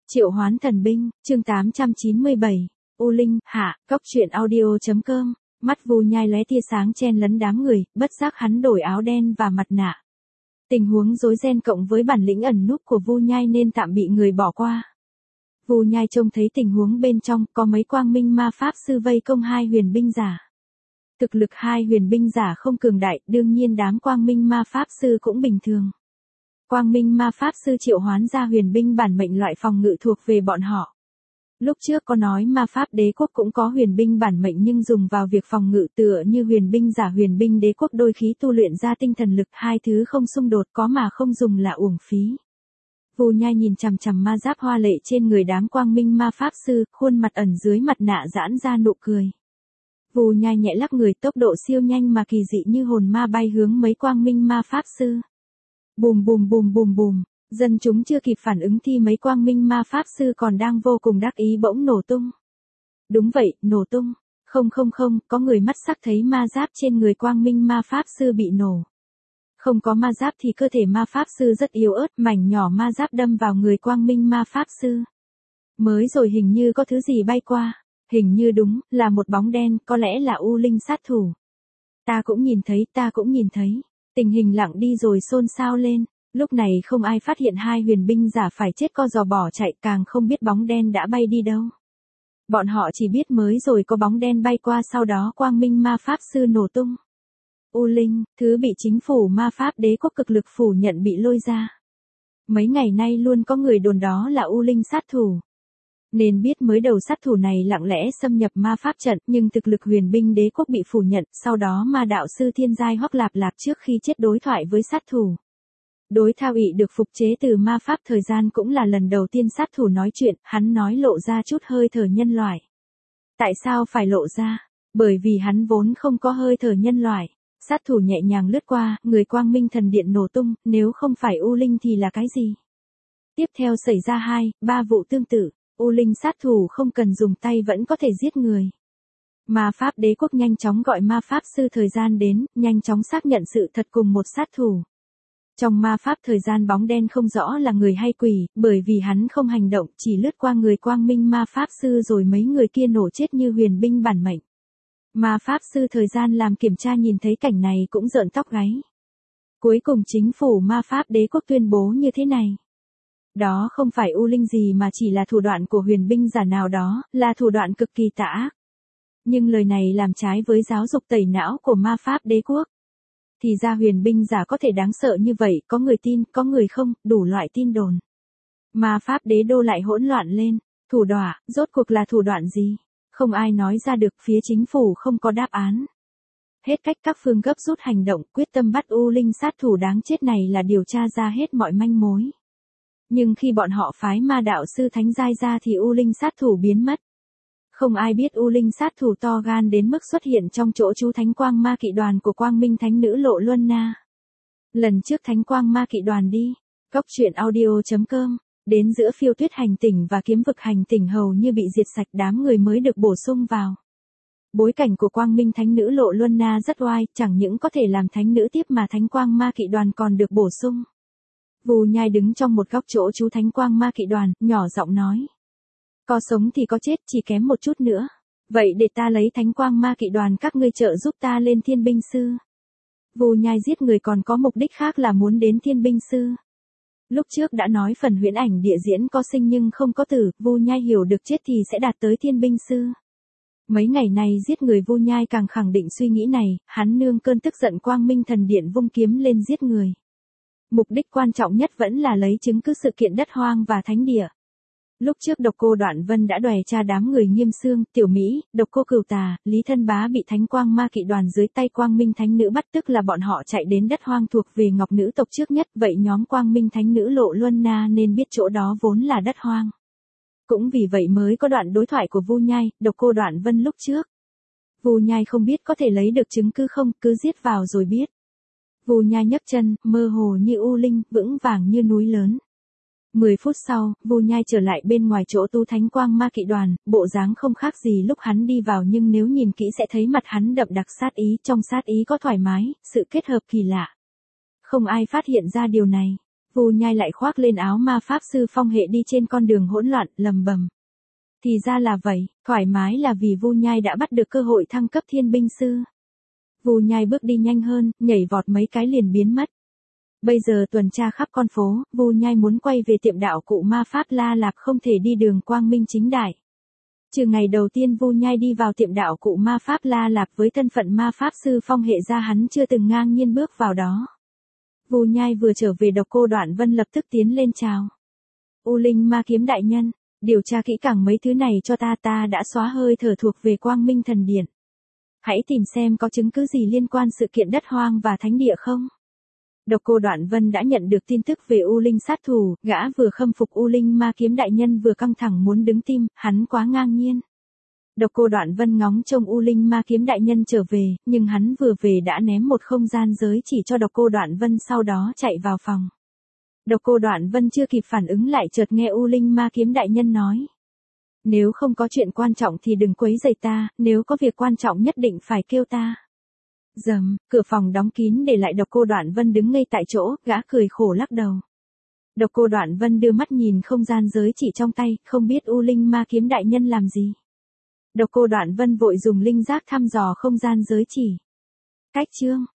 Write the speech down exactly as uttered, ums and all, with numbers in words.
Triệu hoán thần binh, chương tám trăm chín mươi bảy, U Linh, hạ, góc truyện audio.com, mắt Vu Nhai lóe tia sáng chen lấn đám người, bất giác hắn đổi áo đen và mặt nạ. Tình huống rối ren cộng với bản lĩnh ẩn núp của Vu Nhai nên tạm bị người bỏ qua. Vu Nhai trông thấy tình huống bên trong, có mấy quang minh ma pháp sư vây công hai huyền binh giả. Thực lực hai huyền binh giả không cường đại, đương nhiên đám quang minh ma pháp sư cũng bình thường. Quang minh ma pháp sư triệu hoán ra huyền binh bản mệnh loại phòng ngự thuộc về bọn họ. Lúc trước có nói ma pháp đế quốc cũng có huyền binh bản mệnh nhưng dùng vào việc phòng ngự tựa như huyền binh giả huyền binh đế quốc đôi khi tu luyện ra tinh thần lực, hai thứ không xung đột, có mà không dùng là uổng phí. Vu Nhai nhìn chằm chằm ma giáp hoa lệ trên người đám quang minh ma pháp sư, khuôn mặt ẩn dưới mặt nạ giãn ra nụ cười. Vu Nhai nhẹ lắc người, tốc độ siêu nhanh mà kỳ dị như hồn ma bay hướng mấy quang minh ma pháp sư. Bùm bùm bùm bùm bùm, dân chúng chưa kịp phản ứng thì mấy quang minh ma pháp sư còn đang vô cùng đắc ý bỗng nổ tung. Đúng vậy, nổ tung. Không không không, có người mắt sắc thấy ma giáp trên người quang minh ma pháp sư bị nổ. Không có ma giáp thì cơ thể ma pháp sư rất yếu ớt, mảnh nhỏ ma giáp đâm vào người quang minh ma pháp sư. Mới rồi hình như có thứ gì bay qua, hình như đúng, là một bóng đen, có lẽ là U Linh sát thủ. Ta cũng nhìn thấy, ta cũng nhìn thấy. Tình hình lặng đi rồi xôn xao lên, lúc này không ai phát hiện hai huyền binh giả phải chết co giò bỏ chạy, càng không biết bóng đen đã bay đi đâu. Bọn họ chỉ biết mới rồi có bóng đen bay qua, sau đó quang minh ma pháp sư nổ tung. U Linh, thứ bị chính phủ ma pháp đế quốc cực lực phủ nhận bị lôi ra. Mấy ngày nay luôn có người đồn đó là U Linh sát thủ. Nên biết mới đầu sát thủ này lặng lẽ xâm nhập ma pháp trận, nhưng thực lực huyền binh đế quốc bị phủ nhận, sau đó ma đạo sư thiên giai Hoắc Lạp Lạp trước khi chết đối thoại với sát thủ. Đối thao ỵ được phục chế từ ma pháp thời gian cũng là lần đầu tiên sát thủ nói chuyện, hắn nói lộ ra chút hơi thở nhân loại. Tại sao phải lộ ra? Bởi vì hắn vốn không có hơi thở nhân loại. Sát thủ nhẹ nhàng lướt qua, người quang minh thần điện nổ tung, nếu không phải U Linh thì là cái gì? Tiếp theo xảy ra hai, ba vụ tương tự. U Linh sát thủ không cần dùng tay vẫn có thể giết người. Ma pháp đế quốc nhanh chóng gọi ma pháp sư thời gian đến, nhanh chóng xác nhận sự thật cùng một sát thủ. Trong ma pháp thời gian bóng đen không rõ là người hay quỷ, bởi vì hắn không hành động, chỉ lướt qua người quang minh ma pháp sư rồi mấy người kia nổ chết như huyền binh bản mệnh. Ma pháp sư thời gian làm kiểm tra nhìn thấy cảnh này cũng rợn tóc gáy. Cuối cùng chính phủ ma pháp đế quốc tuyên bố như thế này. Đó không phải U Linh gì mà chỉ là thủ đoạn của huyền binh giả nào đó, là thủ đoạn cực kỳ tà ác. Nhưng lời này làm trái với giáo dục tẩy não của ma pháp đế quốc. Thì ra huyền binh giả có thể đáng sợ như vậy, có người tin, có người không, đủ loại tin đồn. Ma pháp đế đô lại hỗn loạn lên, thủ đoạn, rốt cuộc là thủ đoạn gì? Không ai nói ra được, phía chính phủ không có đáp án. Hết cách các phương gấp rút hành động, quyết tâm bắt U Linh sát thủ đáng chết này là điều tra ra hết mọi manh mối. Nhưng khi bọn họ phái ma đạo sư thánh giai ra thì U Linh sát thủ biến mất. Không ai biết U Linh sát thủ to gan đến mức xuất hiện trong chỗ chú thánh quang ma kỵ đoàn của quang minh thánh nữ Lộ Luân Na. Lần trước thánh quang ma kỵ đoàn đi, góc truyện audio.com, đến giữa phiêu tuyết hành tỉnh và kiếm vực hành tỉnh hầu như bị diệt sạch, đám người mới được bổ sung vào. Bối cảnh của quang minh thánh nữ Lộ Luân Na rất oai, chẳng những có thể làm thánh nữ tiếp mà thánh quang ma kỵ đoàn còn được bổ sung. Vu Nhai đứng trong một góc chỗ chú thánh quang ma kỵ đoàn, nhỏ giọng nói. Có sống thì có chết, chỉ kém một chút nữa. Vậy để ta lấy thánh quang ma kỵ đoàn các ngươi trợ giúp ta lên thiên binh sư. Vu Nhai giết người còn có mục đích khác là muốn đến thiên binh sư. Lúc trước đã nói phần huyễn ảnh địa diễn có sinh nhưng không có tử, Vu Nhai hiểu được chết thì sẽ đạt tới thiên binh sư. Mấy ngày này giết người Vu Nhai càng khẳng định suy nghĩ này, hắn nương cơn tức giận quang minh thần điện vung kiếm lên giết người. Mục đích quan trọng nhất vẫn là lấy chứng cứ sự kiện đất hoang và thánh địa. Lúc trước Độc Cô Đoạn Vân đã đòi tra đám người Nghiêm Xương, Tiểu Mỹ, Độc Cô Cửu Tà, Lý Thân Bá bị thánh quang ma kỵ đoàn dưới tay quang minh thánh nữ bắt, tức là bọn họ chạy đến đất hoang thuộc về Ngọc nữ tộc trước nhất, vậy nhóm quang minh thánh nữ Lộ Luân Na nên biết chỗ đó vốn là đất hoang. Cũng vì vậy mới có đoạn đối thoại của Vu Nhai, Độc Cô Đoạn Vân lúc trước. Vu Nhai không biết có thể lấy được chứng cứ không, cứ giết vào rồi biết. Vu Nhai nhấc chân, mơ hồ như U Linh, vững vàng như núi lớn. Mười phút sau, Vu Nhai trở lại bên ngoài chỗ tu thánh quang ma kỵ đoàn, bộ dáng không khác gì lúc hắn đi vào nhưng nếu nhìn kỹ sẽ thấy mặt hắn đậm đặc sát ý, trong sát ý có thoải mái, sự kết hợp kỳ lạ. Không ai phát hiện ra điều này. Vu Nhai lại khoác lên áo ma pháp sư phong hệ đi trên con đường hỗn loạn, lầm bầm. Thì ra là vậy, thoải mái là vì Vu Nhai đã bắt được cơ hội thăng cấp thiên binh sư. Vu Nhai bước đi nhanh hơn, nhảy vọt mấy cái liền biến mất. Bây giờ tuần tra khắp con phố, Vu Nhai muốn quay về tiệm đạo cụ ma pháp La Lạc không thể đi đường quang minh chính đại. Trừ ngày đầu tiên Vu Nhai đi vào tiệm đạo cụ ma pháp La Lạc với thân phận ma pháp sư phong hệ ra hắn chưa từng ngang nhiên bước vào đó. Vu Nhai vừa trở về Độc Cô Đoạn Vân lập tức tiến lên chào. U Linh Ma Kiếm đại nhân, điều tra kỹ càng mấy thứ này cho ta, ta đã xóa hơi thở thuộc về Quang Minh Thần Điện. Hãy tìm xem có chứng cứ gì liên quan sự kiện đất hoang và thánh địa không. Độc Cô Đoạn Vân đã nhận được tin tức về U Linh sát thủ, gã vừa khâm phục U Linh Ma Kiếm đại nhân vừa căng thẳng muốn đứng tim, hắn quá ngang nhiên. Độc Cô Đoạn Vân ngóng trông U Linh Ma Kiếm đại nhân trở về, nhưng hắn vừa về đã ném một không gian giới chỉ cho Độc Cô Đoạn Vân sau đó chạy vào phòng. Độc Cô Đoạn Vân chưa kịp phản ứng lại chợt nghe U Linh Ma Kiếm đại nhân nói. Nếu không có chuyện quan trọng thì đừng quấy rầy ta, nếu có việc quan trọng nhất định phải kêu ta. Dầm, cửa phòng đóng kín để lại Độc Cô Đoạn Vân đứng ngây tại chỗ, gã cười khổ lắc đầu. Độc Cô Đoạn Vân đưa mắt nhìn không gian giới chỉ trong tay, không biết U Linh Ma Kiếm đại nhân làm gì. Độc Cô Đoạn Vân vội dùng linh giác thăm dò không gian giới chỉ. Cách chương